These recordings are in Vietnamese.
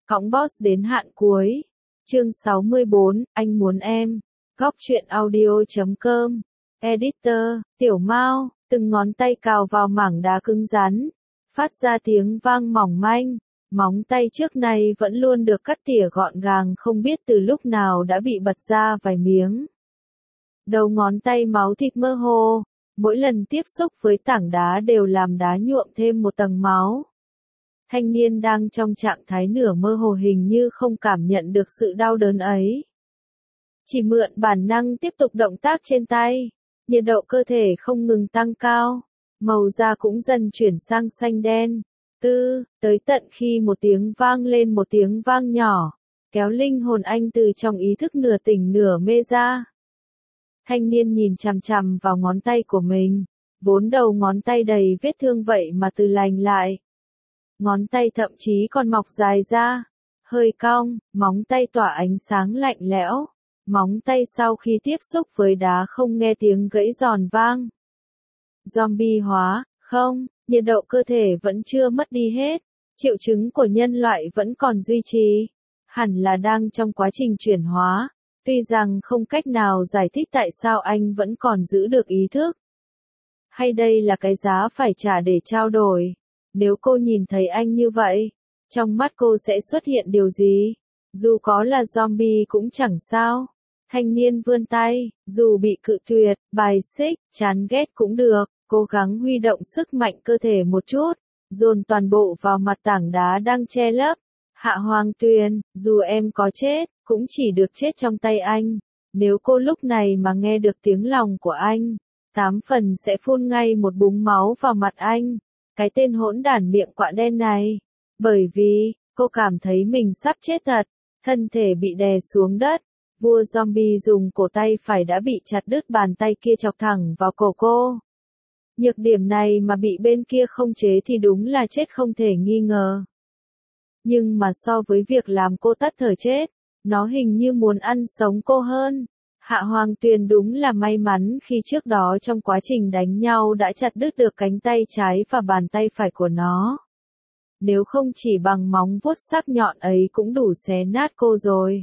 Cõng boss đến hạn cuối. Chương 64, anh muốn em. Góc truyện audio.com. Editor, Tiểu Mao, từng ngón tay cào vào mảng đá cứng rắn, phát ra tiếng vang mỏng manh. Móng tay trước này vẫn luôn được cắt tỉa gọn gàng, không biết từ lúc nào đã bị bật ra vài miếng. Đầu ngón tay máu thịt mơ hồ, mỗi lần tiếp xúc với tảng đá đều làm đá nhuộm thêm một tầng máu. Thanh niên đang trong trạng thái nửa mơ hồ hình như không cảm nhận được sự đau đớn ấy. Chỉ mượn bản năng tiếp tục động tác trên tay, nhiệt độ cơ thể không ngừng tăng cao, màu da cũng dần chuyển sang xanh đen. Tới tận khi một tiếng vang nhỏ, kéo linh hồn anh từ trong ý thức nửa tỉnh nửa mê ra. Thanh niên nhìn chằm chằm vào ngón tay của mình, vốn đầu ngón tay đầy vết thương vậy mà từ lành lại. Ngón tay thậm chí còn mọc dài ra, hơi cong, móng tay tỏa ánh sáng lạnh lẽo. Móng tay sau khi tiếp xúc với đá không nghe tiếng gãy giòn vang. Zombie hóa, không, nhiệt độ cơ thể vẫn chưa mất đi hết, triệu chứng của nhân loại vẫn còn duy trì, hẳn là đang trong quá trình chuyển hóa, tuy rằng không cách nào giải thích tại sao anh vẫn còn giữ được ý thức. Hay đây là cái giá phải trả để trao đổi? Nếu cô nhìn thấy anh như vậy, trong mắt cô sẽ xuất hiện điều gì? Dù có là zombie cũng chẳng sao. Thanh niên vươn tay, dù bị cự tuyệt, bài xích, chán ghét cũng được, cố gắng huy động sức mạnh cơ thể một chút, dồn toàn bộ vào mặt tảng đá đang che lấp. Hạ Hoàng Tuyền, dù em có chết, cũng chỉ được chết trong tay anh. Nếu cô lúc này mà nghe được tiếng lòng của anh, 8 phần sẽ phun ngay một búng máu vào mặt anh. Cái tên hỗn đản miệng quạ đen này. Bởi vì, cô cảm thấy mình sắp chết thật, thân thể bị đè xuống đất. Vua zombie dùng cổ tay phải đã bị chặt đứt, bàn tay kia chọc thẳng vào cổ cô. Nhược điểm này mà bị bên kia không chế thì đúng là chết không thể nghi ngờ. Nhưng mà so với việc làm cô tắt thở chết, nó hình như muốn ăn sống cô hơn. Hạ Hoàng Tuyền đúng là may mắn khi trước đó trong quá trình đánh nhau đã chặt đứt được cánh tay trái và bàn tay phải của nó. Nếu không chỉ bằng móng vuốt sắc nhọn ấy cũng đủ xé nát cô rồi.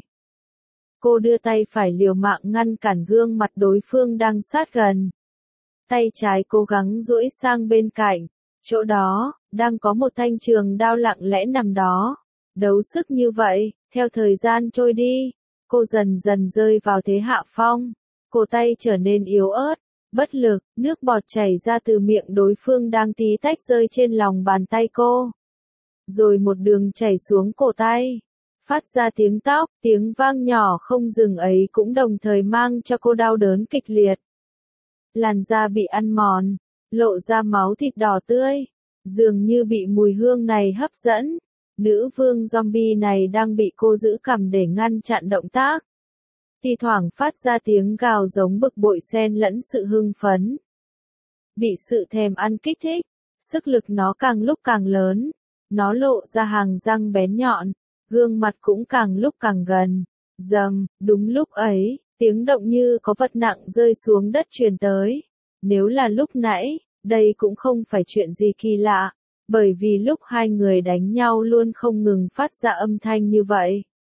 Cô đưa tay phải liều mạng ngăn cản gương mặt đối phương đang sát gần. Tay trái cố gắng duỗi sang bên cạnh, chỗ đó, đang có một thanh trường đao lặng lẽ nằm đó. Đấu sức như vậy, theo thời gian trôi đi, cô dần dần rơi vào thế hạ phong. Cổ tay trở nên yếu ớt, bất lực, nước bọt chảy ra từ miệng đối phương đang tí tách rơi trên lòng bàn tay cô. Rồi một đường chảy xuống cổ tay. Phát ra tiếng tóc, tiếng vang nhỏ không dừng ấy cũng đồng thời mang cho cô đau đớn kịch liệt. Làn da bị ăn mòn, lộ ra máu thịt đỏ tươi, dường như bị mùi hương này hấp dẫn. Nữ vương zombie này đang bị cô giữ cầm để ngăn chặn động tác. Thì thoảng phát ra tiếng gào giống bực bội xen lẫn sự hưng phấn. Bị sự thèm ăn kích thích, sức lực nó càng lúc càng lớn, nó lộ ra hàng răng bén nhọn. Gương mặt cũng càng lúc càng gần. Dầm, đúng lúc ấy, tiếng động như có vật nặng rơi xuống đất truyền tới. Nếu là lúc nãy, đây cũng không phải chuyện gì kỳ lạ, bởi vì lúc hai người đánh nhau luôn không ngừng phát ra âm thanh như vậy.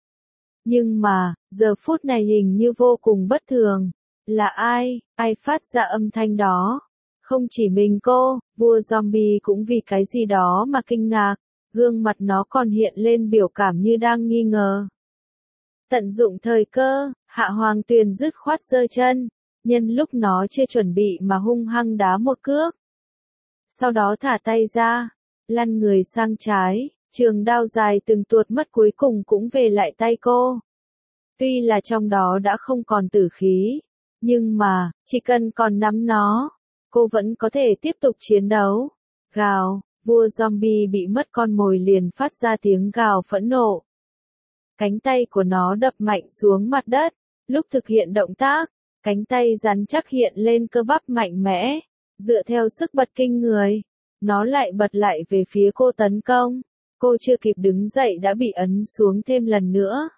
Nhưng mà, giờ phút này hình như vô cùng bất thường. Là ai phát ra âm thanh đó? Không chỉ mình cô, vua zombie cũng vì cái gì đó mà kinh ngạc. Gương mặt nó còn hiện lên biểu cảm như đang nghi ngờ. Tận dụng thời cơ, Hạ Hoàng Tuyền dứt khoát giơ chân, nhân lúc nó chưa chuẩn bị mà hung hăng đá một cước. Sau đó thả tay ra, lăn người sang trái, trường đao dài từng tuột mất cuối cùng cũng về lại tay cô. Tuy là trong đó đã không còn tử khí, nhưng mà, chỉ cần còn nắm nó, cô vẫn có thể tiếp tục chiến đấu. Gào. Vua zombie bị mất con mồi liền phát ra tiếng gào phẫn nộ. Cánh tay của nó đập mạnh xuống mặt đất. Lúc thực hiện động tác, cánh tay rắn chắc hiện lên cơ bắp mạnh mẽ. Dựa theo sức bật kinh người, nó lại bật lại về phía cô tấn công. Cô chưa kịp đứng dậy đã bị ấn xuống thêm lần nữa.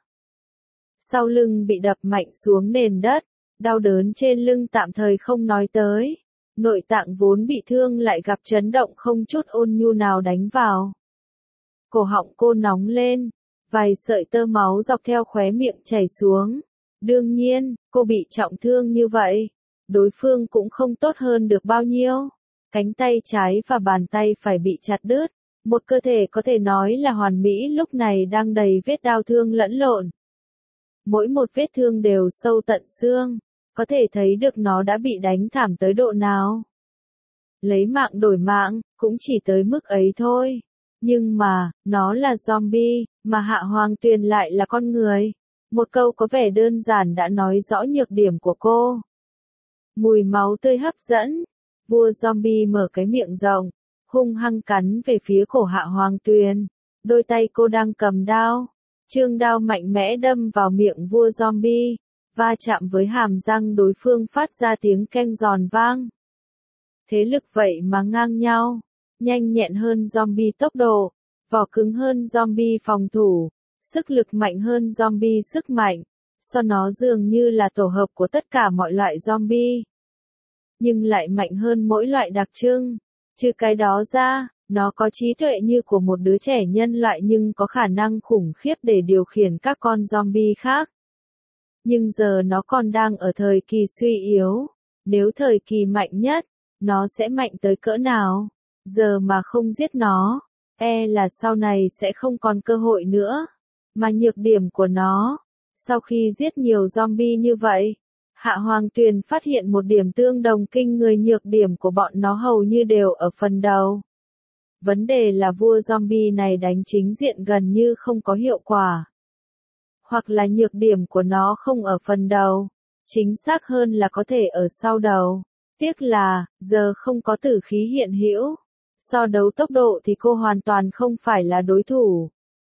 Sau lưng bị đập mạnh xuống nền đất, đau đớn trên lưng tạm thời không nói tới. Nội tạng vốn bị thương lại gặp chấn động không chút ôn nhu nào đánh vào. Cổ họng cô nóng lên, Vài sợi tơ máu dọc theo khóe miệng chảy xuống. Đương nhiên, cô bị trọng thương như vậy. Đối phương cũng không tốt hơn được bao nhiêu. Cánh tay trái và bàn tay phải bị chặt đứt. Một cơ thể có thể nói là hoàn mỹ lúc này đang đầy vết đau thương lẫn lộn. Mỗi một vết thương đều sâu tận xương. Có thể thấy được nó đã bị đánh thảm tới độ nào. Lấy mạng đổi mạng, cũng chỉ tới mức ấy thôi. Nhưng mà, nó là zombie, mà Hạ Hoàng Tuyền lại là con người. Một câu có vẻ đơn giản đã nói rõ nhược điểm của cô. Mùi máu tươi hấp dẫn. Vua zombie mở cái miệng rộng, hung hăng cắn về phía cổ Hạ Hoàng Tuyền. Đôi tay cô đang cầm đao. Chương đao mạnh mẽ đâm vào miệng vua zombie, va chạm với hàm răng đối phương phát ra tiếng keng giòn vang. Thế lực vậy mà ngang nhau, nhanh nhẹn hơn zombie tốc độ, vỏ cứng hơn zombie phòng thủ, sức lực mạnh hơn zombie sức mạnh, so nó dường như là tổ hợp của tất cả mọi loại zombie. Nhưng lại mạnh hơn mỗi loại đặc trưng, trừ cái đó ra, nó có trí tuệ như của một đứa trẻ nhân loại nhưng có khả năng khủng khiếp để điều khiển các con zombie khác. Nhưng giờ nó còn đang ở thời kỳ suy yếu, nếu thời kỳ mạnh nhất, nó sẽ mạnh tới cỡ nào? Giờ mà không giết nó, là sau này sẽ không còn cơ hội nữa. Mà nhược điểm của nó, sau khi giết nhiều zombie như vậy, Hạ Hoàng Tuyền phát hiện một điểm tương đồng kinh người, nhược điểm của bọn nó hầu như đều ở phần đầu. Vấn đề là vua zombie này đánh chính diện gần như không có hiệu quả. Hoặc là nhược điểm của nó không ở phần đầu, chính xác hơn là có thể ở sau đầu. Tiếc là, giờ không có tử khí hiện hữu. So đấu tốc độ thì cô hoàn toàn không phải là đối thủ.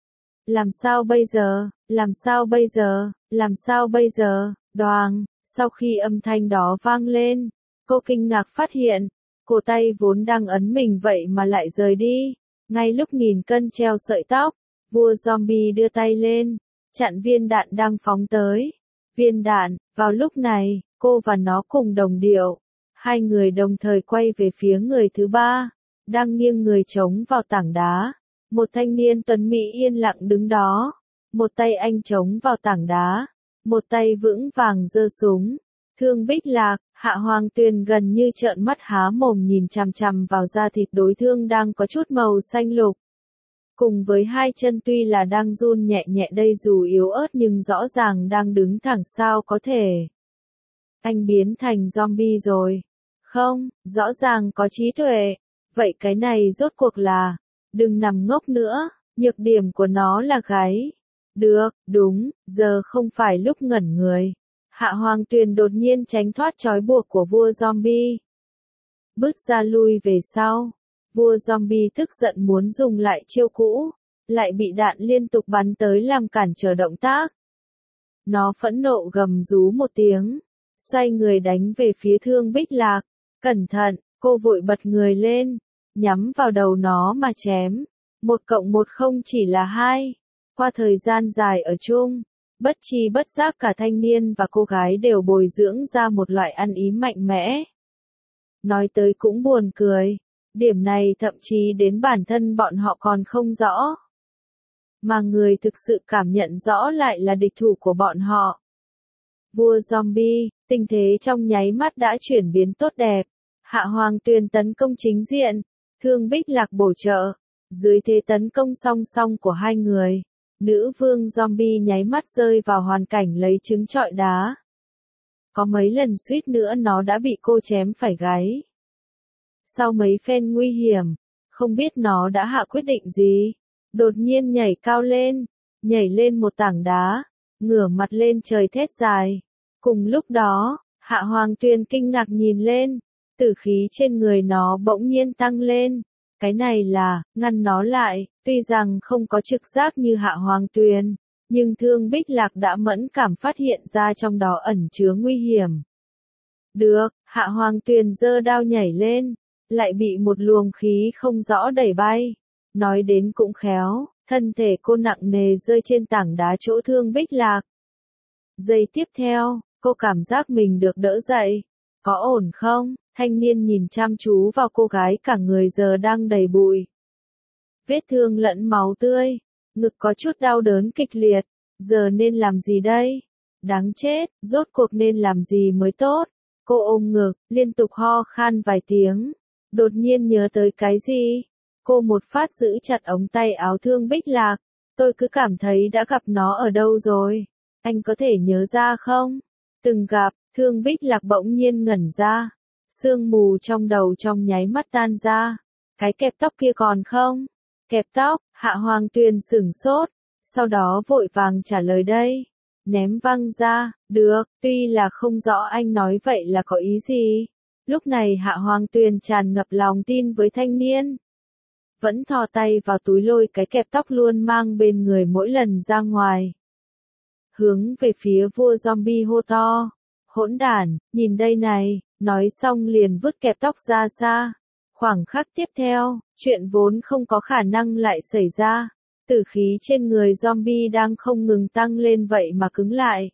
Làm sao bây giờ, làm sao bây giờ, làm sao bây giờ, đoàng, sau khi âm thanh đó vang lên, cô kinh ngạc phát hiện, cổ tay vốn đang ấn mình vậy mà lại rời đi. Ngay lúc nghìn cân treo sợi tóc, vua zombie đưa tay lên, chặn viên đạn đang phóng tới. Viên đạn, vào lúc này, cô và nó cùng đồng điệu. Hai người đồng thời quay về phía người thứ ba, đang nghiêng người chống vào tảng đá. Một thanh niên tuấn mỹ yên lặng đứng đó. Một tay anh chống vào tảng đá, một tay vững vàng giơ súng. Thương Bích Lạc, Hạ Hoàng Tuyền gần như trợn mắt há mồm nhìn chằm chằm vào da thịt đối thương đang có chút màu xanh lục. Cùng với hai chân tuy là đang run nhẹ nhẹ đây dù yếu ớt nhưng rõ ràng đang đứng thẳng, sao có thể. Anh biến thành zombie rồi. Không, rõ ràng có trí tuệ. Vậy cái này rốt cuộc là, đừng nằm ngốc nữa, nhược điểm của nó là gáy. Được, đúng, giờ không phải lúc ngẩn người. Hạ Hoàng Tuyền đột nhiên tránh thoát trói buộc của vua zombie. Bước ra lui về sau. Vua zombie tức giận muốn dùng lại chiêu cũ, lại bị đạn liên tục bắn tới làm cản trở động tác. Nó phẫn nộ gầm rú một tiếng, xoay người đánh về phía Thương Bích Lạc. Cẩn thận, cô vội bật người lên, nhắm vào đầu nó mà chém. 1+1 không chỉ là 2. Qua thời gian dài ở chung, bất tri bất giác cả thanh niên và cô gái đều bồi dưỡng ra một loại ăn ý mạnh mẽ. Nói tới cũng buồn cười, điểm này thậm chí đến bản thân bọn họ còn không rõ. Mà người thực sự cảm nhận rõ lại là địch thủ của bọn họ. Vua zombie, tình thế trong nháy mắt đã chuyển biến tốt đẹp. Hạ Hoàng Tuyền tấn công chính diện, Thương Bích Lạc bổ trợ. Dưới thế tấn công song song của hai người, nữ vương zombie nháy mắt rơi vào hoàn cảnh lấy trứng trọi đá. Có mấy lần suýt nữa nó đã bị cô chém phải gáy. Sau mấy phen nguy hiểm, không biết nó đã hạ quyết định gì. Đột nhiên nhảy cao lên, nhảy lên một tảng đá, ngửa mặt lên trời thét dài. Cùng lúc đó, Hạ Hoàng Tuyền kinh ngạc nhìn lên, tử khí trên người nó bỗng nhiên tăng lên. Cái này là, ngăn nó lại, tuy rằng không có trực giác như Hạ Hoàng Tuyền, nhưng Thương Bích Lạc đã mẫn cảm phát hiện ra trong đó ẩn chứa nguy hiểm. Được, Hạ Hoàng Tuyền giơ đao nhảy lên, lại bị một luồng khí không rõ đẩy bay. Nói đến cũng khéo, thân thể cô nặng nề rơi trên tảng đá chỗ Thương Bích Lạc. Giây tiếp theo, cô cảm giác mình được đỡ dậy. Có ổn không? Thanh niên nhìn chăm chú vào cô gái cả người giờ đang đầy bụi. Vết thương lẫn máu tươi. ngực có chút đau đớn kịch liệt, giờ nên làm gì đây? Đáng chết, rốt cuộc nên làm gì mới tốt? Cô ôm ngực, liên tục ho khan vài tiếng, đột nhiên nhớ tới cái gì? Cô một phát giữ chặt ống tay áo Thương Bích Lạc, tôi cứ cảm thấy đã gặp nó ở đâu rồi, anh có thể nhớ ra không? Từng gặp, Thương Bích Lạc bỗng nhiên ngẩn ra, sương mù trong đầu trong nháy mắt tan ra, cái kẹp tóc kia còn không? Kẹp tóc, Hạ Hoàng Tuyền sửng sốt, sau đó vội vàng trả lời đây. Ném văng ra, được, tuy là không rõ anh nói vậy là có ý gì. Lúc này Hạ Hoàng Tuyền tràn ngập lòng tin với thanh niên. Vẫn thò tay vào túi lôi cái kẹp tóc luôn mang bên người mỗi lần ra ngoài. Hướng về phía vua zombie hô to. Hỗn đản, nhìn đây này, nói xong liền vứt kẹp tóc ra xa. Khoảng khắc tiếp theo, chuyện vốn không có khả năng lại xảy ra. Tử khí trên người zombie đang không ngừng tăng lên vậy mà cứng lại.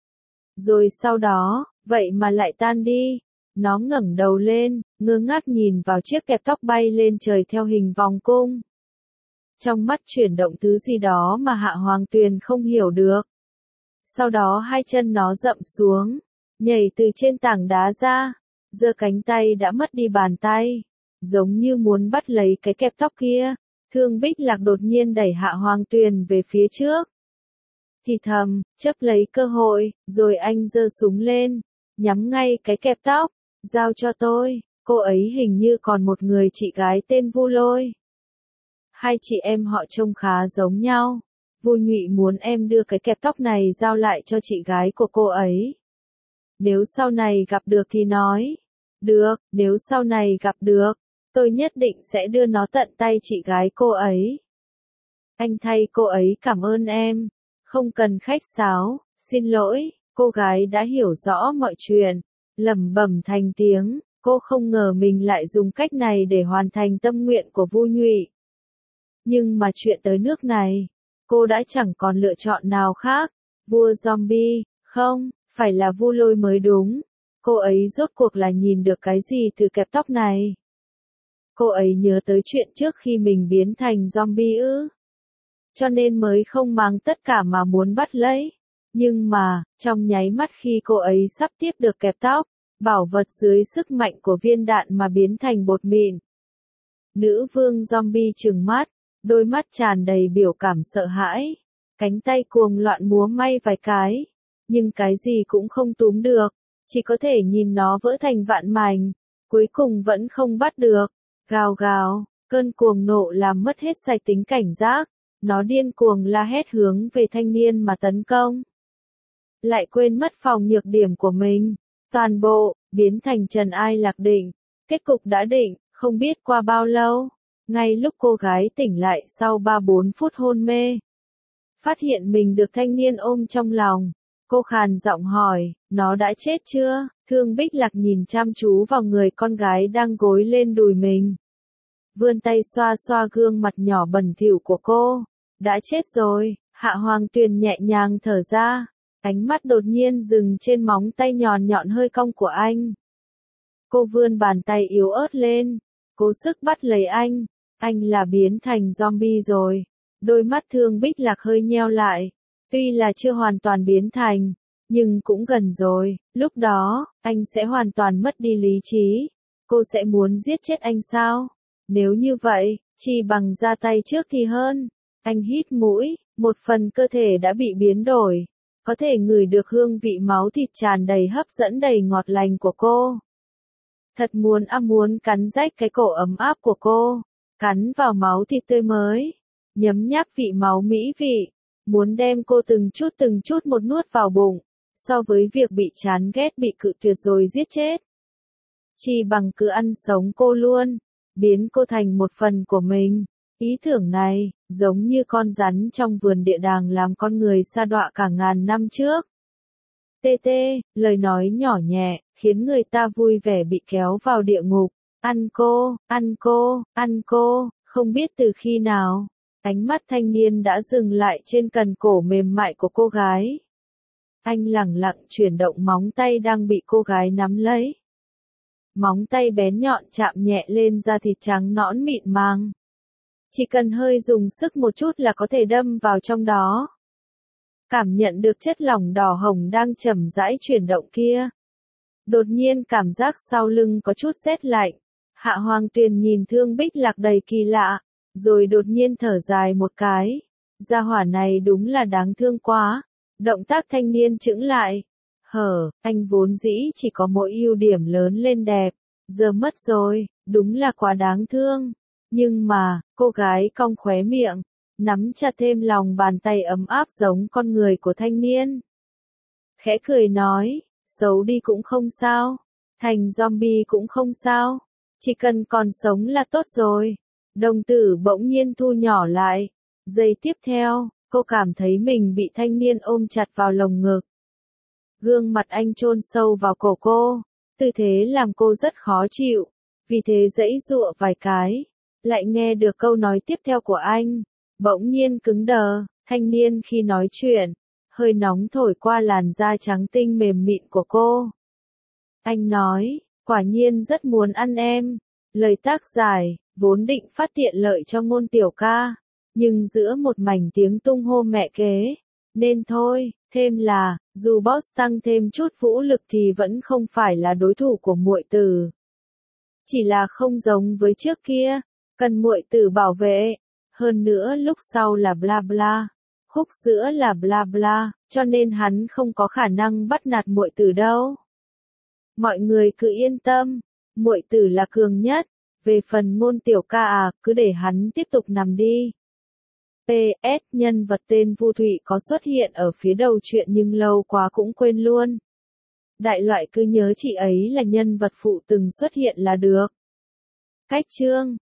Rồi sau đó, vậy mà lại tan đi. Nó ngẩng đầu lên, ngơ ngác nhìn vào chiếc kẹp tóc bay lên trời theo hình vòng cung. Trong mắt chuyển động thứ gì đó mà Hạ Hoàng Tuyền không hiểu được. Sau đó hai chân nó dậm xuống, nhảy từ trên tảng đá ra, giơ cánh tay đã mất đi bàn tay, giống như muốn bắt lấy cái kẹp tóc kia. Thương Bích Lạc đột nhiên đẩy Hạ Hoàng Tuyền về phía trước. Thì thầm, chấp lấy cơ hội, rồi anh giơ súng lên, nhắm ngay cái kẹp tóc, giao cho tôi, cô ấy hình như còn một người chị gái tên Vu Lôi. Hai chị em họ trông khá giống nhau, Vu Nhụy muốn em đưa cái kẹp tóc này giao lại cho chị gái của cô ấy. Nếu sau này gặp được thì nói, được, nếu sau này gặp được, tôi nhất định sẽ đưa nó tận tay chị gái cô ấy. Anh thay cô ấy cảm ơn em, không cần khách sáo, xin lỗi, cô gái đã hiểu rõ mọi chuyện, lẩm bẩm thành tiếng, cô không ngờ mình lại dùng cách này để hoàn thành tâm nguyện của Vu Nhụy. Nhưng mà chuyện tới nước này, cô đã chẳng còn lựa chọn nào khác, vua zombie, không, phải là Vu Lôi mới đúng, cô ấy rốt cuộc là nhìn được cái gì từ kẹp tóc này? Cô ấy nhớ tới chuyện trước khi mình biến thành zombie ư? Cho nên mới không mang tất cả mà muốn bắt lấy. Nhưng mà, trong nháy mắt khi cô ấy sắp tiếp được kẹp tóc, bảo vật dưới sức mạnh của viên đạn mà biến thành bột mịn. Nữ vương zombie trừng mắt, đôi mắt tràn đầy biểu cảm sợ hãi, cánh tay cuồng loạn múa may vài cái, nhưng cái gì cũng không túm được, chỉ có thể nhìn nó vỡ thành vạn mảnh, cuối cùng vẫn không bắt được. Gào gào, cơn cuồng nộ làm mất hết sạch tính cảnh giác, nó điên cuồng la hét hướng về thanh niên mà tấn công. Lại quên mất phòng nhược điểm của mình, toàn bộ, biến thành trần ai lạc định, kết cục đã định, không biết qua bao lâu, ngay lúc cô gái tỉnh lại sau 3-4 phút hôn mê. Phát hiện mình được thanh niên ôm trong lòng, cô khàn giọng hỏi, nó đã chết chưa? Thương Bích Lạc nhìn chăm chú vào người con gái đang gối lên đùi mình. Vươn tay xoa xoa gương mặt nhỏ bẩn thỉu của cô. Đã chết rồi, Hạ Hoàng Tuyền nhẹ nhàng thở ra, ánh mắt đột nhiên dừng trên móng tay nhọn nhọn hơi cong của anh. Cô vươn bàn tay yếu ớt lên, cố sức bắt lấy anh là biến thành zombie rồi. Đôi mắt Thương Bích Lạc hơi nheo lại, tuy là chưa hoàn toàn biến thành, nhưng cũng gần rồi, lúc đó, anh sẽ hoàn toàn mất đi lý trí. Cô sẽ muốn giết chết anh sao? Nếu như vậy, chỉ bằng ra tay trước thì hơn. Anh hít mũi, một phần cơ thể đã bị biến đổi, có thể ngửi được hương vị máu thịt tràn đầy hấp dẫn đầy ngọt lành của cô. Thật muốn cắn rách cái cổ ấm áp của cô, cắn vào máu thịt tươi mới, nhấm nháp vị máu mỹ vị, muốn đem cô từng chút một nuốt vào bụng, so với việc bị chán ghét bị cự tuyệt rồi giết chết. Chỉ bằng cứ ăn sống cô luôn, biến cô thành một phần của mình. Ý tưởng này, giống như con rắn trong vườn địa đàng làm con người sa đọa cả ngàn năm trước. Tê tê, lời nói nhỏ nhẹ, khiến người ta vui vẻ bị kéo vào địa ngục. Ăn cô, ăn cô, ăn cô, không biết từ khi nào, ánh mắt thanh niên đã dừng lại trên cần cổ mềm mại của cô gái. Anh lẳng lặng chuyển động móng tay đang bị cô gái nắm lấy. Móng tay bén nhọn chạm nhẹ lên da thịt trắng nõn mịn màng. Chỉ cần hơi dùng sức một chút là có thể đâm vào trong đó. Cảm nhận được chất lỏng đỏ hồng đang chậm rãi chuyển động kia. Đột nhiên cảm giác sau lưng có chút rét lạnh. Hạ Hoàng Tuyền nhìn Thương Bích Lạc đầy kỳ lạ, rồi đột nhiên thở dài một cái. Gia hỏa này đúng là đáng thương quá. Động tác thanh niên chững lại. Anh vốn dĩ chỉ có mỗi ưu điểm lớn lên đẹp. Giờ mất rồi, đúng là quá đáng thương. Nhưng mà, cô gái cong khóe miệng, nắm chặt thêm lòng bàn tay ấm áp giống con người của thanh niên. Khẽ cười nói, xấu đi cũng không sao, thành zombie cũng không sao, chỉ cần còn sống là tốt rồi. Đồng tử bỗng nhiên thu nhỏ lại. Giây tiếp theo, cô cảm thấy mình bị thanh niên ôm chặt vào lồng ngực. Gương mặt anh chôn sâu vào cổ cô, tư thế làm cô rất khó chịu, vì thế giãy giụa vài cái, lại nghe được câu nói tiếp theo của anh, bỗng nhiên cứng đờ. Thanh niên khi nói chuyện, hơi nóng thổi qua làn da trắng tinh mềm mịn của cô. Anh nói, quả nhiên rất muốn ăn em. Lời tác giải, vốn định phát tiện lợi cho Ngôn tiểu ca, nhưng giữa một mảnh tiếng tung hô mẹ kế, nên thôi, thêm là, dù boss tăng thêm chút vũ lực thì vẫn không phải là đối thủ của muội tử. Chỉ là không giống với trước kia, cần muội tử bảo vệ, hơn nữa lúc sau là bla bla, khúc giữa là bla bla, cho nên hắn không có khả năng bắt nạt muội tử đâu. Mọi người cứ yên tâm, muội tử là cường nhất, về phần Ngôn tiểu ca cứ để hắn tiếp tục nằm đi. PS, nhân vật tên Vu Thụy có xuất hiện ở phía đầu truyện nhưng lâu quá cũng quên luôn. Đại loại cứ nhớ chị ấy là nhân vật phụ từng xuất hiện là được. Cách chương